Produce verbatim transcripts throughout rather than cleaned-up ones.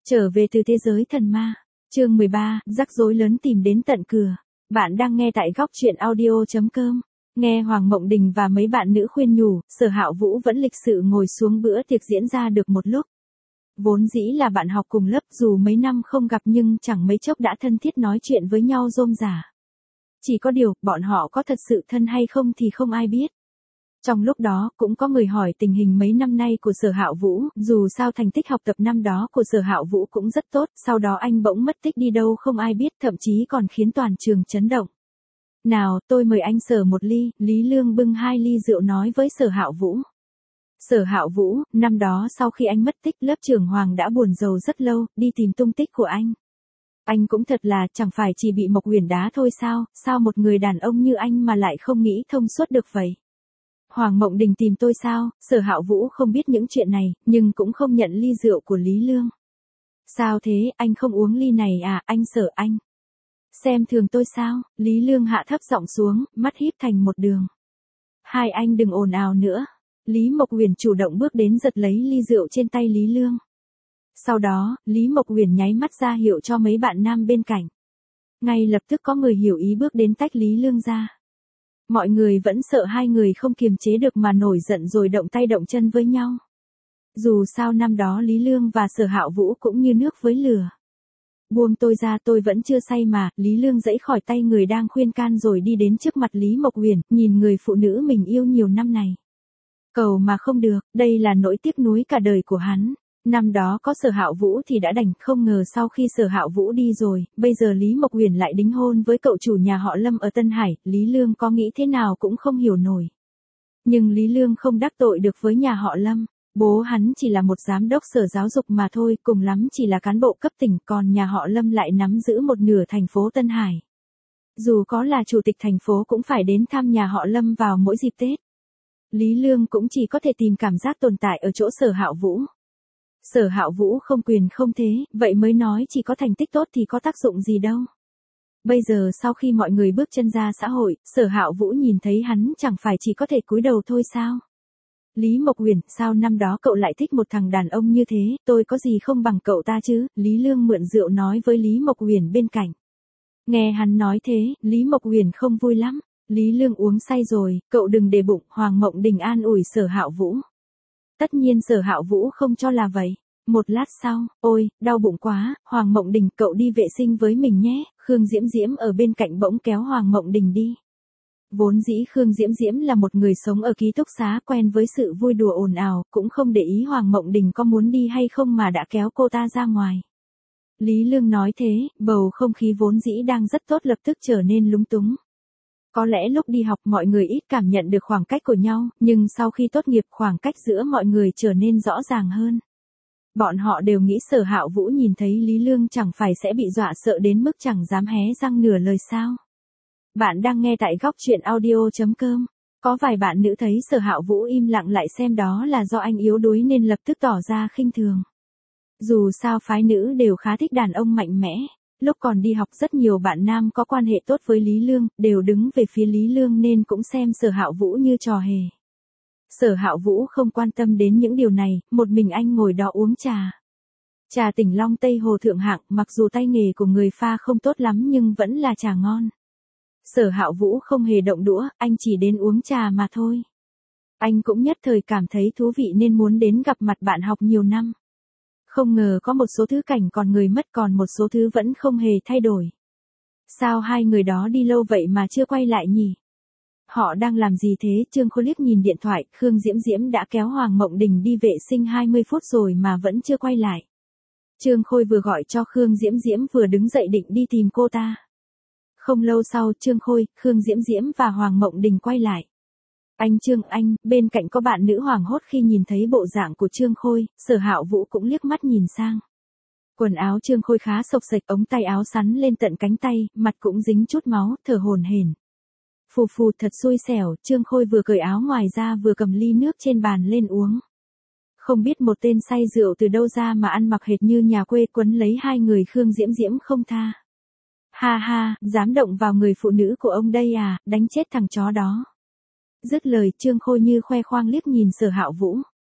Trở về từ thế giới thần ma. Chương mười ba, rắc rối lớn tìm đến tận cửa. Bạn đang nghe tại góc truyện audio chấm com. Nghe Hoàng Mộng Đình và mấy bạn nữ khuyên nhủ, Sở Hạo Vũ vẫn lịch sự ngồi xuống bữa tiệc diễn ra được một lúc. Vốn dĩ là bạn học cùng lớp, dù mấy năm không gặp nhưng chẳng mấy chốc đã thân thiết nói chuyện với nhau rôm rả. Chỉ có điều, bọn họ có thật sự thân hay không thì không ai biết. Trong lúc đó, cũng có người hỏi tình hình mấy năm nay của Sở Hạo Vũ, dù sao thành tích học tập năm đó của Sở Hạo Vũ cũng rất tốt, sau đó anh bỗng mất tích đi đâu không ai biết, thậm chí còn khiến toàn trường chấn động. Nào, tôi mời anh Sở một ly, Lý Lương bưng hai ly rượu nói với Sở Hạo Vũ. Sở Hạo Vũ, năm đó sau khi anh mất tích, lớp trưởng Hoàng đã buồn rầu rất lâu, đi tìm tung tích của anh. Anh cũng thật là, chẳng phải chỉ bị Mộc Uyển đá thôi sao, sao một người đàn ông như anh mà lại không nghĩ thông suốt được vậy? Hoàng Mộng Đình tìm tôi sao? Sở Hạo Vũ không biết những chuyện này, nhưng cũng không nhận ly rượu của Lý Lương. Sao thế, anh không uống ly này à, anh Sở anh? Xem thường tôi sao? Lý Lương hạ thấp giọng xuống, mắt híp thành một đường. Hai anh đừng ồn ào nữa. Lý Mộc Uyển chủ động bước đến giật lấy ly rượu trên tay Lý Lương. Sau đó, Lý Mộc Uyển nháy mắt ra hiệu cho mấy bạn nam bên cạnh. Ngay lập tức có người hiểu ý bước đến tách Lý Lương ra. Mọi người vẫn sợ hai người không kiềm chế được mà nổi giận rồi động tay động chân với nhau. Dù sao năm đó Lý Lương và Sở Hạo Vũ cũng như nước với lửa. Buông tôi ra, tôi vẫn chưa say mà. Lý Lương giãy khỏi tay người đang khuyên can rồi đi đến trước mặt Lý Mộc Uyển, nhìn người phụ nữ mình yêu nhiều năm này. Cầu mà không được, đây là nỗi tiếc nuối cả đời của hắn. Năm đó có Sở Hạo Vũ thì đã đành, không ngờ sau khi Sở Hạo Vũ đi rồi, bây giờ Lý Mộc Uyển lại đính hôn với cậu chủ nhà họ Lâm ở Tân Hải, Lý Lương có nghĩ thế nào cũng không hiểu nổi. Nhưng Lý Lương không đắc tội được với nhà họ Lâm, bố hắn chỉ là một giám đốc sở giáo dục mà thôi, cùng lắm chỉ là cán bộ cấp tỉnh, còn nhà họ Lâm lại nắm giữ một nửa thành phố Tân Hải. Dù có là chủ tịch thành phố cũng phải đến thăm nhà họ Lâm vào mỗi dịp Tết. Lý Lương cũng chỉ có thể tìm cảm giác tồn tại ở chỗ Sở Hạo Vũ. Sở Hạo Vũ không quyền không thế, vậy mới nói chỉ có thành tích tốt thì có tác dụng gì đâu. Bây giờ sau khi mọi người bước chân ra xã hội, Sở Hạo Vũ nhìn thấy hắn chẳng phải chỉ có thể cúi đầu thôi sao? Lý Mộc Uyển, sao năm đó cậu lại thích một thằng đàn ông như thế, tôi có gì không bằng cậu ta chứ? Lý Lương mượn rượu nói với Lý Mộc Uyển bên cạnh. Nghe hắn nói thế, Lý Mộc Uyển không vui lắm. Lý Lương uống say rồi, cậu đừng để bụng. Hoàng Mộng Đình an ủi Sở Hạo Vũ. Tất nhiên Sở Hạo Vũ không cho là vậy. Một lát sau, ôi, đau bụng quá, Hoàng Mộng Đình, cậu đi vệ sinh với mình nhé. Khương Diễm Diễm ở bên cạnh bỗng kéo Hoàng Mộng Đình đi. Vốn dĩ Khương Diễm Diễm là một người sống ở ký túc xá quen với sự vui đùa ồn ào, cũng không để ý Hoàng Mộng Đình có muốn đi hay không mà đã kéo cô ta ra ngoài. Lý Lương nói thế, bầu không khí vốn dĩ đang rất tốt lập tức trở nên lúng túng. Có lẽ lúc đi học mọi người ít cảm nhận được khoảng cách của nhau, nhưng sau khi tốt nghiệp khoảng cách giữa mọi người trở nên rõ ràng hơn. Bọn họ đều nghĩ Sở Hạo Vũ nhìn thấy Lý Lương chẳng phải sẽ bị dọa sợ đến mức chẳng dám hé răng nửa lời sao. Bạn đang nghe tại góc truyện audio chấm com. Có vài bạn nữ thấy Sở Hạo Vũ im lặng lại xem đó là do anh yếu đuối nên lập tức tỏ ra khinh thường. Dù sao phái nữ đều khá thích đàn ông mạnh mẽ. Lúc còn đi học rất nhiều bạn nam có quan hệ tốt với Lý Lương, đều đứng về phía Lý Lương nên cũng xem Sở Hạo Vũ như trò hề. Sở Hạo Vũ không quan tâm đến những điều này, một mình anh ngồi đó uống trà. Trà Tỉnh Long Tây Hồ thượng hạng, mặc dù tay nghề của người pha không tốt lắm nhưng vẫn là trà ngon. Sở Hạo Vũ không hề động đũa, anh chỉ đến uống trà mà thôi. Anh cũng nhất thời cảm thấy thú vị nên muốn đến gặp mặt bạn học nhiều năm. Không ngờ có một số thứ cảnh còn người mất, còn một số thứ vẫn không hề thay đổi. Sao hai người đó đi lâu vậy mà chưa quay lại nhỉ? Họ đang làm gì thế? Trương Khôi liếc nhìn điện thoại, Khương Diễm Diễm đã kéo Hoàng Mộng Đình đi vệ sinh hai mươi phút rồi mà vẫn chưa quay lại. Trương Khôi vừa gọi cho Khương Diễm Diễm vừa đứng dậy định đi tìm cô ta. Không lâu sau, Trương Khôi, Khương Diễm Diễm và Hoàng Mộng Đình quay lại. Anh Trương, anh, bên cạnh có bạn nữ hoảng hốt khi nhìn thấy bộ dạng của Trương Khôi, Sở Hạo Vũ cũng liếc mắt nhìn sang. Quần áo Trương Khôi khá xộc xệch, ống tay áo sắn lên tận cánh tay, mặt cũng dính chút máu, thở hổn hển. Phù phù, thật xui xẻo, Trương Khôi vừa cởi áo ngoài ra vừa cầm ly nước trên bàn lên uống. Không biết một tên say rượu từ đâu ra mà ăn mặc hệt như nhà quê, quấn lấy hai người Khương Diễm Diễm không tha. Ha ha, dám động vào người phụ nữ của ông đây à, đánh chết thằng chó đó. Dứt lời, Trương Khôi như khoe khoang liếc nhìn Sở Hạo Vũ.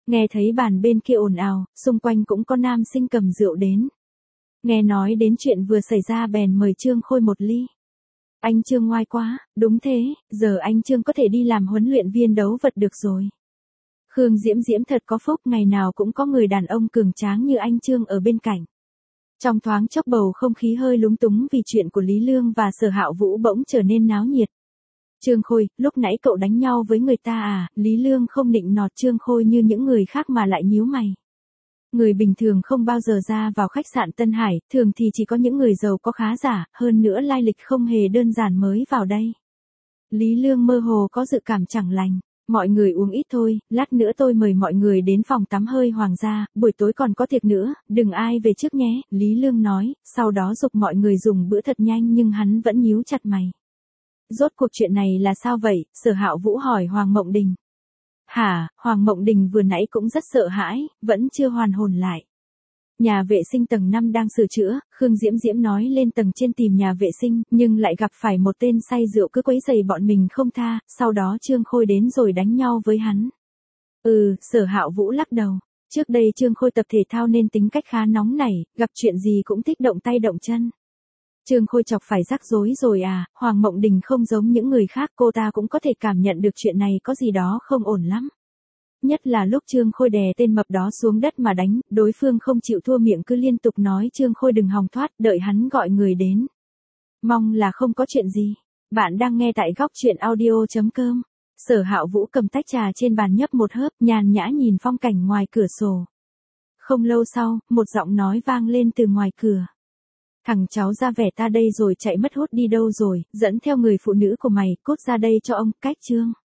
Nghe thấy bàn bên kia ồn ào, xung quanh cũng có nam sinh cầm rượu đến. Nghe nói đến chuyện vừa xảy ra bèn mời Trương Khôi một ly. Anh Trương ngoai quá, đúng thế, giờ anh Trương có thể đi làm huấn luyện viên đấu vật được rồi. Khương Diễm Diễm thật có phúc, ngày nào cũng có người đàn ông cường tráng như anh Trương ở bên cạnh. Trong thoáng chốc bầu không khí hơi lúng túng vì chuyện của Lý Lương và Sở Hạo Vũ bỗng trở nên náo nhiệt. Trương Khôi, lúc nãy cậu đánh nhau với người ta à? Lý Lương không nịnh nọt Trương Khôi như những người khác mà lại nhíu mày. Người bình thường không bao giờ ra vào khách sạn Tân Hải, thường thì chỉ có những người giàu có khá giả, hơn nữa lai lịch không hề đơn giản mới vào đây. Lý Lương mơ hồ có dự cảm chẳng lành. Mọi người uống ít thôi, lát nữa tôi mời mọi người đến phòng tắm hơi hoàng gia, buổi tối còn có tiệc nữa, đừng ai về trước nhé, Lý Lương nói, sau đó giục mọi người dùng bữa thật nhanh nhưng hắn vẫn nhíu chặt mày. Rốt cuộc chuyện này là sao vậy? Sở Hạo Vũ hỏi Hoàng Mộng Đình. Hả? Hoàng Mộng Đình vừa nãy cũng rất sợ hãi, vẫn chưa hoàn hồn lại. Nhà vệ sinh tầng năm đang sửa chữa, Khương Diễm Diễm nói lên tầng trên tìm nhà vệ sinh, nhưng lại gặp phải một tên say rượu cứ quấy rầy bọn mình không tha, sau đó Trương Khôi đến rồi đánh nhau với hắn. Ừ, Sở Hạo Vũ lắc đầu. Trước đây Trương Khôi tập thể thao nên tính cách khá nóng nảy, gặp chuyện gì cũng thích động tay động chân. Trương Khôi chọc phải rắc rối rồi à? Hoàng Mộng Đình không giống những người khác, cô ta cũng có thể cảm nhận được chuyện này có gì đó không ổn lắm. Nhất là lúc Trương Khôi đè tên mập đó xuống đất mà đánh, đối phương không chịu thua miệng cứ liên tục nói Trương Khôi đừng hòng thoát, đợi hắn gọi người đến. Mong là không có chuyện gì. Bạn đang nghe tại góc truyện audio chấm com. Sở Hạo Vũ cầm tách trà trên bàn nhấp một hớp, nhàn nhã nhìn phong cảnh ngoài cửa sổ. Không lâu sau, một giọng nói vang lên từ ngoài cửa. Thằng cháu ra vẻ ta đây rồi chạy mất hút đi đâu rồi, dẫn theo người phụ nữ của mày, cút ra đây cho ông, cách Trương.